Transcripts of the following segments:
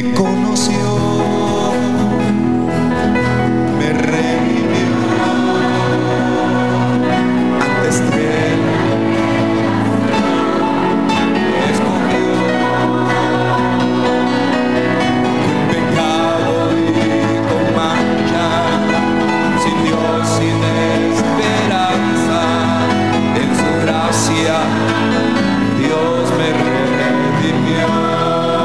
me conoció, me redimió antes que él me escogió. En pecado y con mancha, sin Dios, sin esperanza, en su gracia Dios me redimió.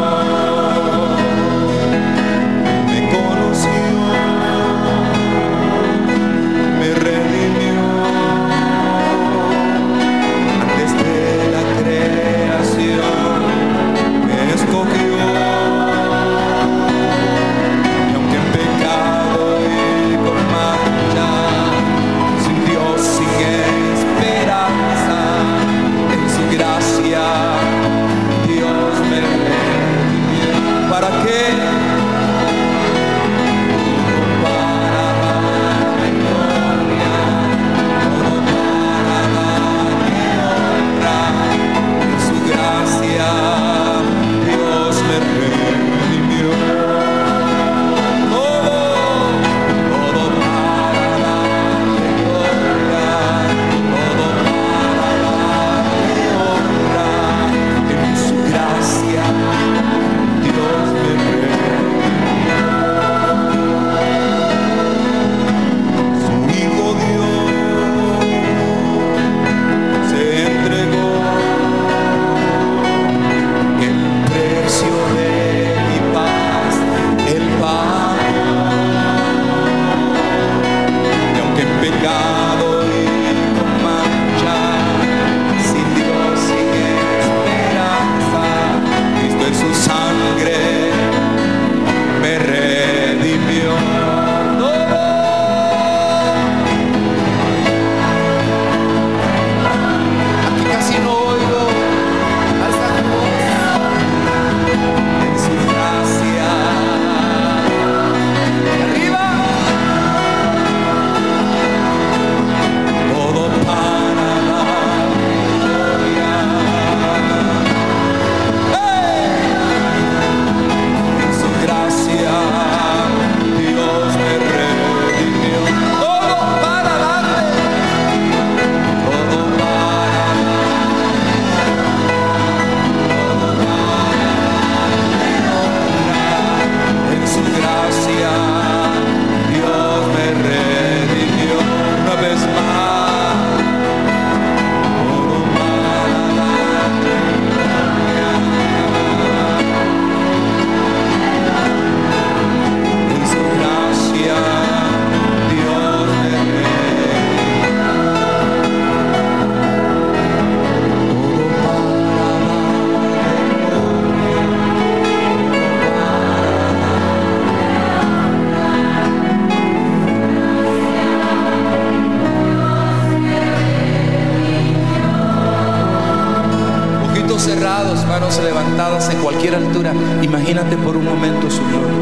Cerrados, manos levantadas en cualquier altura. Imagínate por un momento su gloria,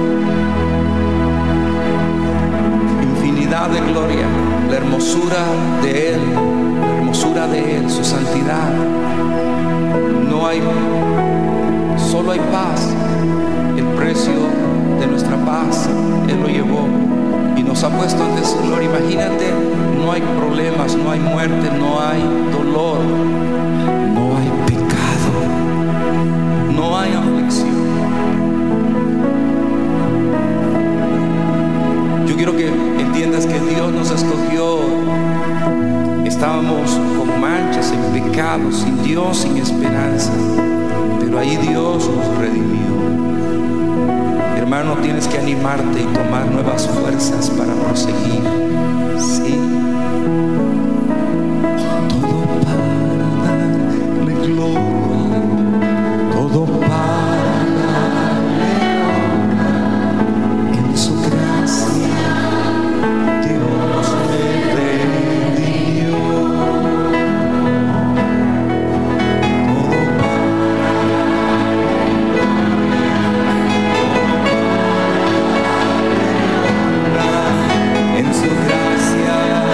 infinidad de gloria, la hermosura de Él, su santidad. Solo hay paz. El precio de nuestra paz Él lo llevó y nos ha puesto ante su gloria. Imagínate, no hay problemas, no hay muerte, no hay dolor, no hay pecado, no hay aflicción. Yo quiero que entiendas que Dios nos escogió. Estábamos con manchas, en pecado, sin Dios, sin esperanza, pero ahí Dios nos redimió. Hermano, tienes que animarte y tomar nuevas fuerzas para proseguir. Sí. Todo para darle gloria, todo para darle honra. En su gracia Dios me redimió. Todo para en su gracia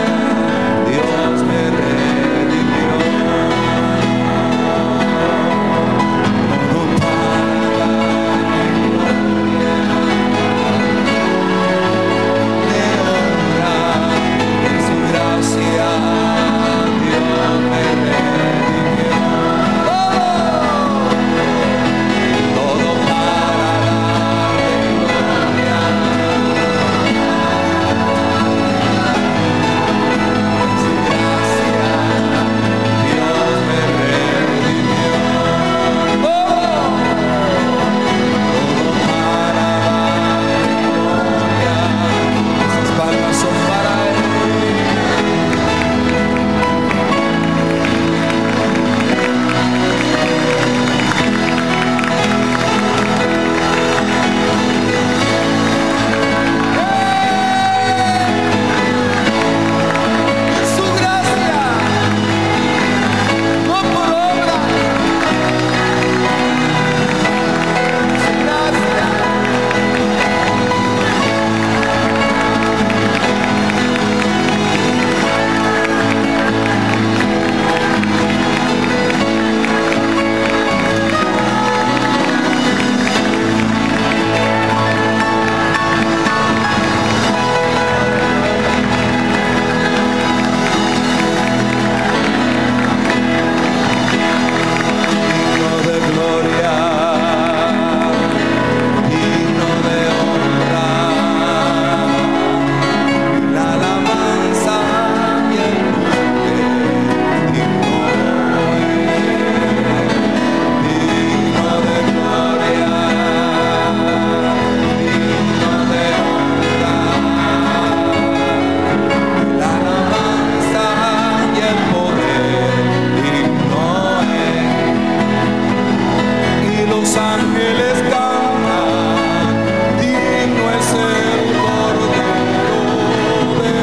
los ángeles cantan, digno es el Cordero de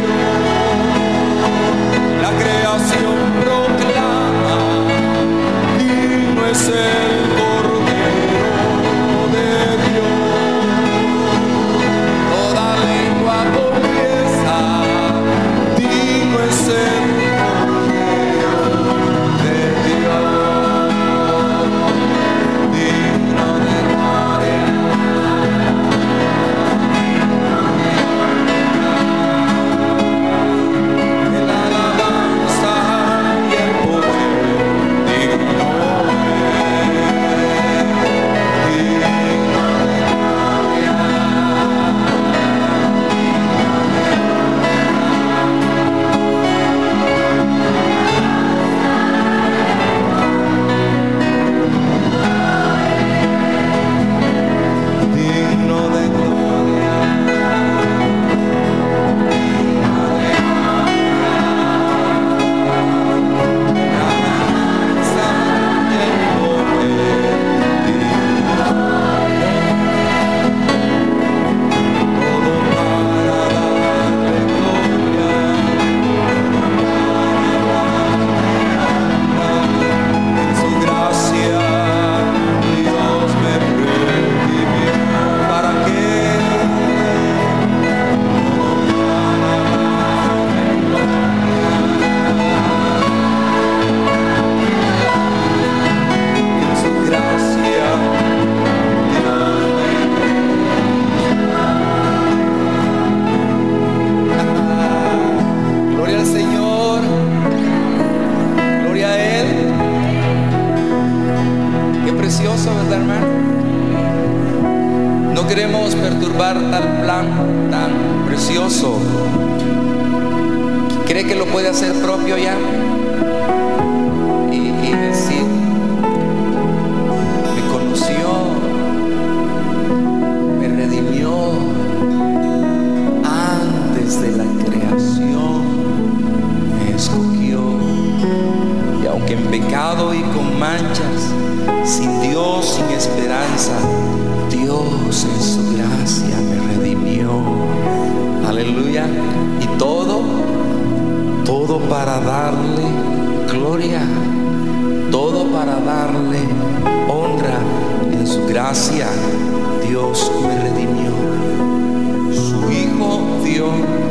Dios. La creación proclama, digno es el Cordero de Dios. Toda lengua confiesa, digno es el queremos perturbar tal plan tan precioso. ¿Cree que lo puede hacer propio ya? Y decir, me conoció, me redimió antes de la creación, me escogió. Y aunque en pecado y con manchas, sin Dios, sin esperanza, Dios en su gracia me redimió. Aleluya. Y todo para darle gloria, todo para darle honra. En su gracia Dios me redimió. Su Hijo dio,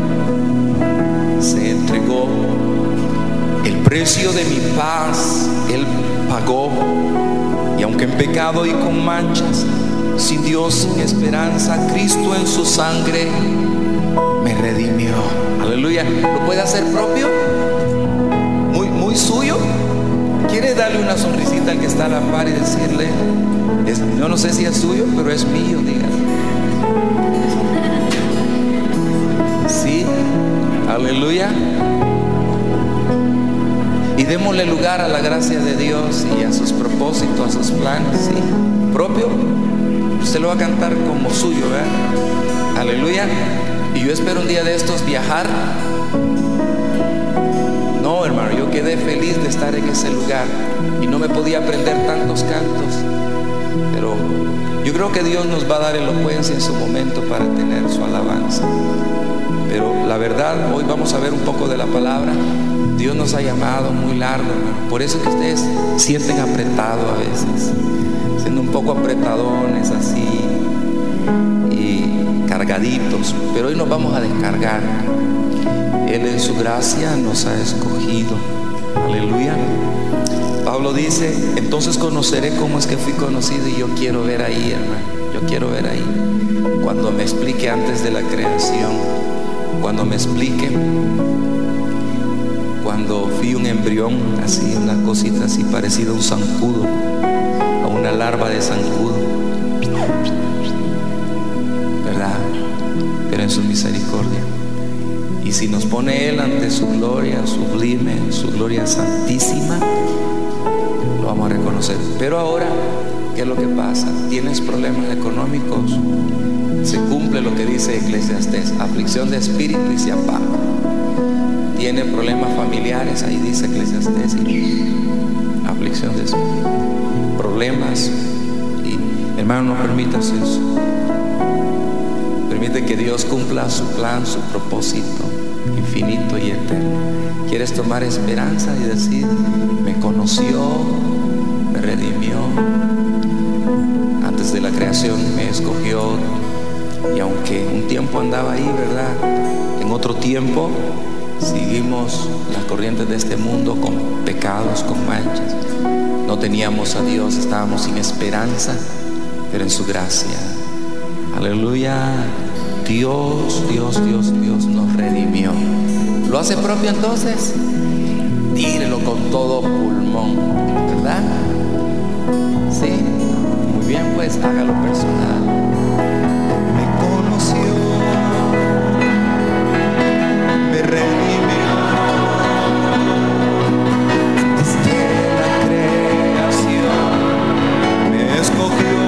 se entregó. El precio de mi paz Él pagó. Y aunque en pecado y con manchas, sin Dios, sin esperanza, Cristo en su sangre me redimió. Aleluya. ¿Lo puede hacer propio? Muy suyo. ¿Quiere darle una sonrisita al que está a la par y decirle, yo no sé si es suyo, pero es mío? Dígale. Sí. Aleluya. Y démosle lugar a la gracia de Dios y a sus propósitos, a sus planes. ¿Sí? Propio. Usted lo va a cantar como suyo, ¿verdad? Aleluya. Y yo espero un día de estos viajar. No, hermano, yo quedé feliz de estar en ese lugar y no me podía aprender tantos cantos, pero yo creo que Dios nos va a dar elocuencia en su momento para tener su alabanza. Pero la verdad, hoy vamos a ver un poco de la palabra. Dios nos ha llamado muy largo, hermano. Por eso que ustedes sienten apretado a veces, siendo un poco apretadones así y cargaditos, pero hoy nos vamos a descargar. Él en su gracia nos ha escogido. Aleluya. Pablo dice, entonces conoceré cómo es que fui conocido. Y yo quiero ver ahí, hermano, yo quiero ver ahí, cuando me explique antes de la creación, cuando me explique cuando fui un embrión, así, una cosita así parecida a un zancudo, a una larva de zancudo, ¿verdad? Pero en su misericordia. Y si nos pone Él ante su gloria sublime, su gloria santísima, lo vamos a reconocer. Pero ahora, ¿qué es lo que pasa? ¿Tienes problemas económicos? Se cumple lo que dice Eclesiastés: aflicción de espíritu y se apaga. ¿Tiene problemas familiares? Ahí dice Eclesiastés: aflicción de espíritu. Problemas Hermano, no permitas eso. Permite que Dios cumpla su plan, su propósito infinito y eterno. ¿Quieres tomar esperanza y decir: me conoció, me redimió, antes de la creación me escogió? Y aunque un tiempo andaba ahí, ¿verdad?, en otro tiempo seguimos las corrientes de este mundo con pecados, con manchas. No teníamos a Dios, estábamos sin esperanza, pero en su gracia, aleluya, Dios nos redimió. ¿Lo hace propio entonces? Dírelo con todo pulmón, ¿verdad? Sí, muy bien, pues hágalo personal. Me conoció, me redimió, desde la creación me escogió.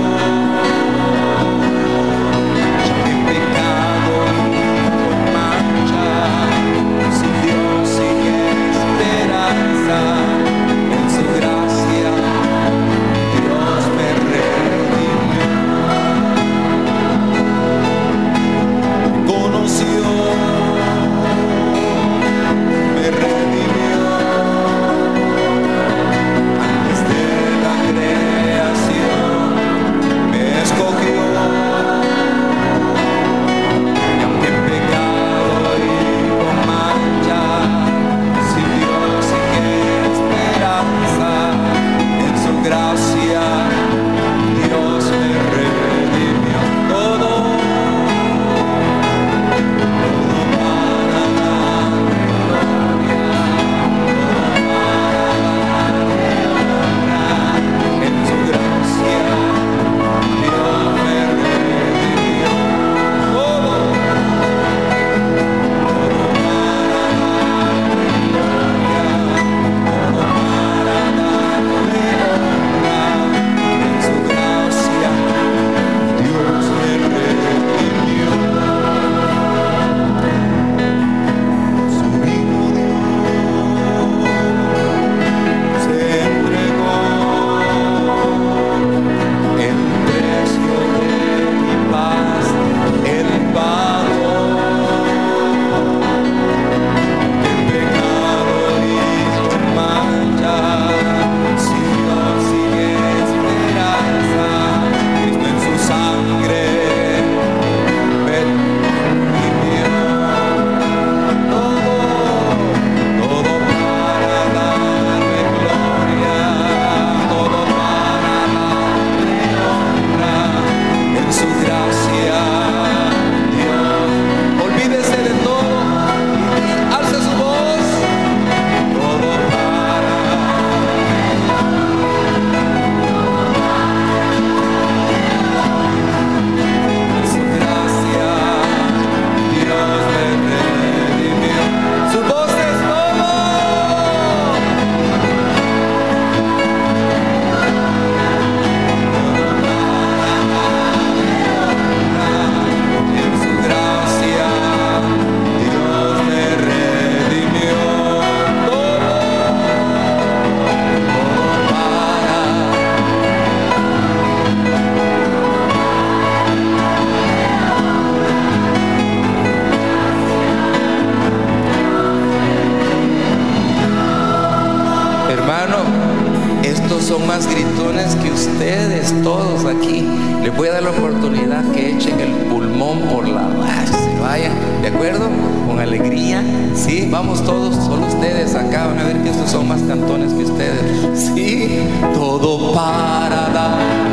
Son más gritones que ustedes, todos aquí. Les voy a dar la oportunidad que echen el pulmón por la base, se vayan, ¿de acuerdo? Con alegría, sí, vamos todos, solo ustedes acá van a ver que estos son más cantones que ustedes. Sí, todo para dar.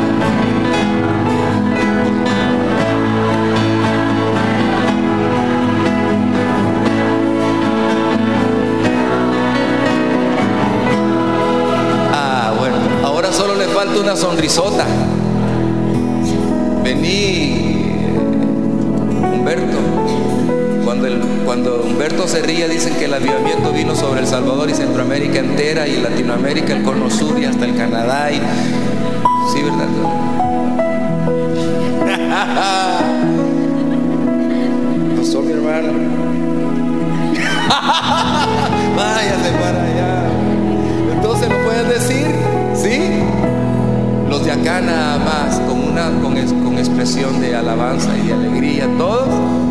Solo le falta una sonrisota. Vení, Humberto. Cuando Humberto se ríe, dicen que el avivamiento vino sobre El Salvador y Centroamérica entera, y Latinoamérica, el Cono Sur y hasta el Canadá. Y... sí, ¿verdad? Pasó mi hermano. Váyase para allá. Entonces lo pueden decir, ¿sí? Los de acá nada más, con una con expresión de alabanza y de alegría. Todos.